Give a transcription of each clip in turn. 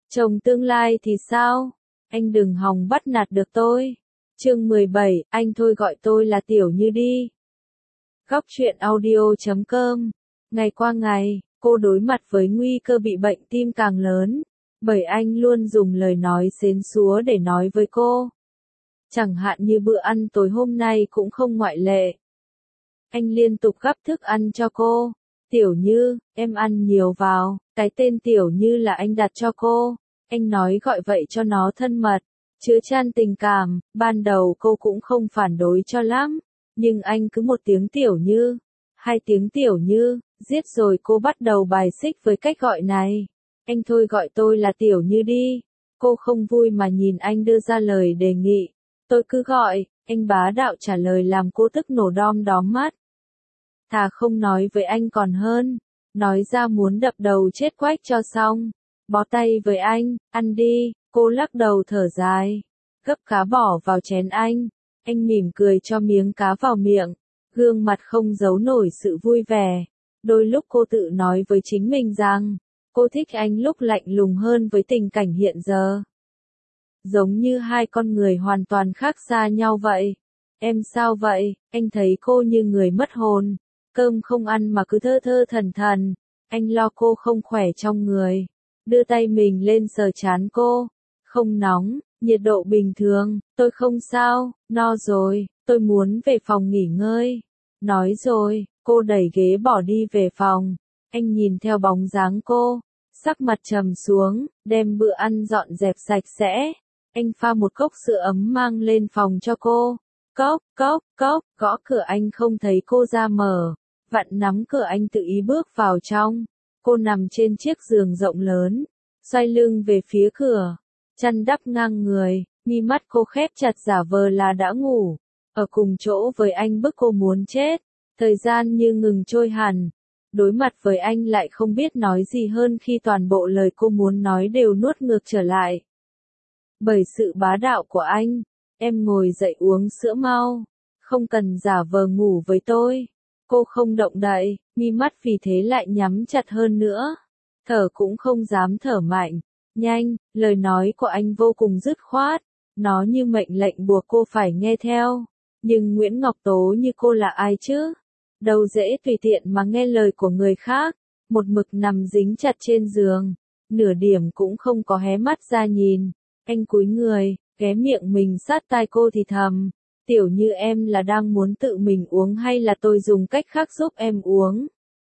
Chồng tương lai thì sao? Anh đừng hòng bắt nạt được tôi. Chương 17, anh thôi gọi tôi là Tiểu Như đi. Góc truyện audio.com. Ngày qua ngày, cô đối mặt với nguy cơ bị bệnh tim càng lớn, bởi anh luôn dùng lời nói xến xúa để nói với cô. Chẳng hạn như bữa ăn tối hôm nay cũng không ngoại lệ. Anh liên tục gắp thức ăn cho cô. Tiểu Như, em ăn nhiều vào. Cái tên Tiểu Như là anh đặt cho cô. Anh nói gọi vậy cho nó thân mật, chứa chan tình cảm. Ban đầu cô cũng không phản đối cho lắm, nhưng anh cứ một tiếng Tiểu Như, hai tiếng Tiểu Như, giết rồi cô bắt đầu bài xích với cách gọi này. Anh thôi gọi tôi là Tiểu Như đi. Cô không vui mà nhìn anh đưa ra lời đề nghị. Tôi cứ gọi, anh bá đạo trả lời làm cô tức nổ đom đóm mắt. Thà không nói với anh còn hơn, nói ra muốn đập đầu chết quách cho xong. Bó tay với anh, ăn đi. Cô lắc đầu thở dài, gấp cá bỏ vào chén anh mỉm cười cho miếng cá vào miệng, gương mặt không giấu nổi sự vui vẻ. Đôi lúc cô tự nói với chính mình rằng, cô thích anh lúc lạnh lùng hơn với tình cảnh hiện giờ. Giống như hai con người hoàn toàn khác xa nhau vậy. Em sao vậy? Anh thấy cô như người mất hồn, cơm không ăn mà cứ thơ thơ thần thần. Anh lo cô không khỏe trong người, đưa tay mình lên sờ trán cô. Không nóng, nhiệt độ bình thường, tôi không sao, no rồi, tôi muốn về phòng nghỉ ngơi. Nói rồi, cô đẩy ghế bỏ đi về phòng. Anh nhìn theo bóng dáng cô, sắc mặt trầm xuống, đem bữa ăn dọn dẹp sạch sẽ. Anh pha một cốc sữa ấm mang lên phòng cho cô. Cốc, cốc, cốc, gõ cửa anh không thấy cô ra mở. Vặn nắm cửa anh tự ý bước vào trong. Cô nằm trên chiếc giường rộng lớn, xoay lưng về phía cửa, chăn đắp ngang người, mi mắt cô khép chặt giả vờ là đã ngủ. Ở cùng chỗ với anh bức cô muốn chết, thời gian như ngừng trôi hẳn. Đối mặt với anh lại không biết nói gì hơn khi toàn bộ lời cô muốn nói đều nuốt ngược trở lại. Bởi sự bá đạo của anh, em ngồi dậy uống sữa mau, không cần giả vờ ngủ với tôi. Cô không động đậy, mi mắt vì thế lại nhắm chặt hơn nữa. Thở cũng không dám thở mạnh. Nhanh, lời nói của anh vô cùng dứt khoát. Nó như mệnh lệnh buộc cô phải nghe theo. Nhưng Nguyễn Ngọc Tố như cô là ai chứ? Đâu dễ tùy tiện mà nghe lời của người khác. Một mực nằm dính chặt trên giường, nửa điểm cũng không có hé mắt ra nhìn. Anh cúi người, ghé miệng mình sát tai cô thì thầm. Tiểu Như, em là đang muốn tự mình uống hay là tôi dùng cách khác giúp em uống?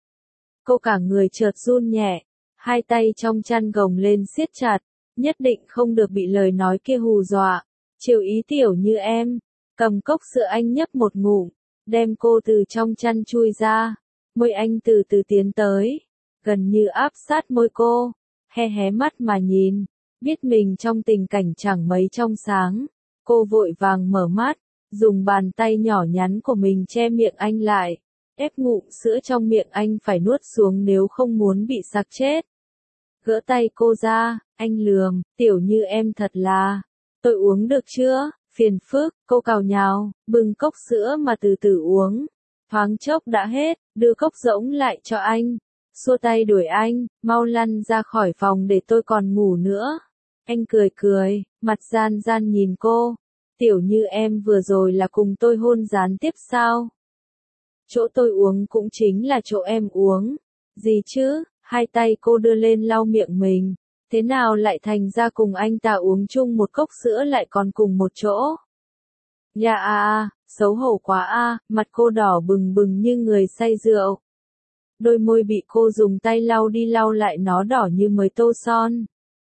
Cô cả người chợt run nhẹ, hai tay trong chăn gồng lên siết chặt, nhất định không được bị lời nói kia hù dọa. Chiều ý Tiểu Như em, cầm cốc sữa anh nhấp một ngụm, đem cô từ trong chăn chui ra. Môi anh từ từ tiến tới, gần như áp sát môi cô, hé hé mắt mà nhìn, biết mình trong tình cảnh chẳng mấy trong sáng. Cô vội vàng mở mắt, dùng bàn tay nhỏ nhắn của mình che miệng anh lại, ép ngụm sữa trong miệng anh phải nuốt xuống nếu không muốn bị sặc chết. Gỡ tay cô ra, anh lườm, Tiểu Như em thật là, tôi uống được chưa? Phiền phức, cô cào nhào, bưng cốc sữa mà từ từ uống. Thoáng chốc đã hết, đưa cốc rỗng lại cho anh, xua tay đuổi anh, mau lăn ra khỏi phòng để tôi còn ngủ nữa. Anh cười cười, mặt gian gian nhìn cô. Tiểu Như em vừa rồi là cùng tôi hôn gián tiếp sao? Chỗ tôi uống cũng chính là chỗ em uống. Gì chứ? Hai tay cô đưa lên lau miệng mình. Thế nào lại thành ra cùng anh ta uống chung một cốc sữa lại còn cùng một chỗ? Dạ xấu hổ quá mặt cô đỏ bừng bừng như người say rượu. Đôi môi bị cô dùng tay lau đi lau lại nó đỏ như mới tô son.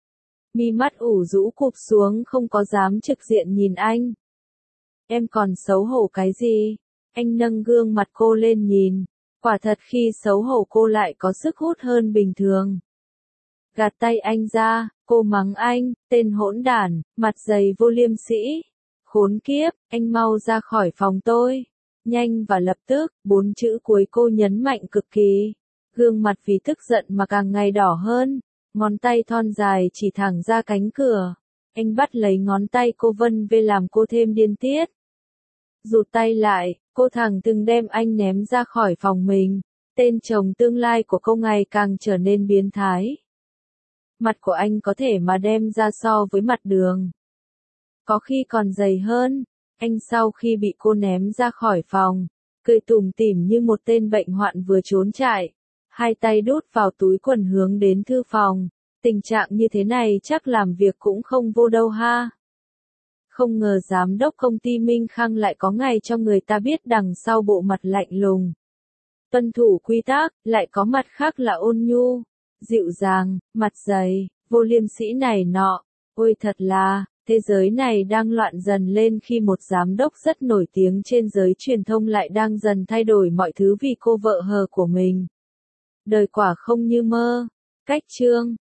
Mi mắt ủ rũ cụp xuống không có dám trực diện nhìn anh. Em còn xấu hổ cái gì? Anh nâng gương mặt cô lên nhìn. Quả thật khi xấu hổ cô lại có sức hút hơn bình thường. Gạt tay anh ra, cô mắng anh, tên hỗn đản, mặt dày vô liêm sĩ. Khốn kiếp, anh mau ra khỏi phòng tôi. Nhanh và lập tức, 4 chữ cuối cô nhấn mạnh cực kỳ. Gương mặt vì tức giận mà càng ngày đỏ hơn. Ngón tay thon dài chỉ thẳng ra cánh cửa. Anh bắt lấy ngón tay cô vân vê làm cô thêm điên tiết. Rụt tay lại, cô thẳng từng đem anh ném ra khỏi phòng mình. Tên chồng tương lai của cô ngày càng trở nên biến thái. Mặt của anh có thể mà đem ra so với mặt đường. Có khi còn dày hơn. Anh sau khi bị cô ném ra khỏi phòng, cười tủm tỉm như một tên bệnh hoạn vừa trốn trại. Hai tay đút vào túi quần hướng đến thư phòng. Tình trạng như thế này chắc làm việc cũng không vô đâu ha. Không ngờ giám đốc công ty Minh Khang lại có ngày cho người ta biết đằng sau bộ mặt lạnh lùng, tuân thủ quy tắc, lại có mặt khác là ôn nhu, dịu dàng, mặt dày, vô liêm sỉ này nọ. Ôi thật là, thế giới này đang loạn dần lên khi một giám đốc rất nổi tiếng trên giới truyền thông lại đang dần thay đổi mọi thứ vì cô vợ hờ của mình. Đời quả không như mơ. Cách chương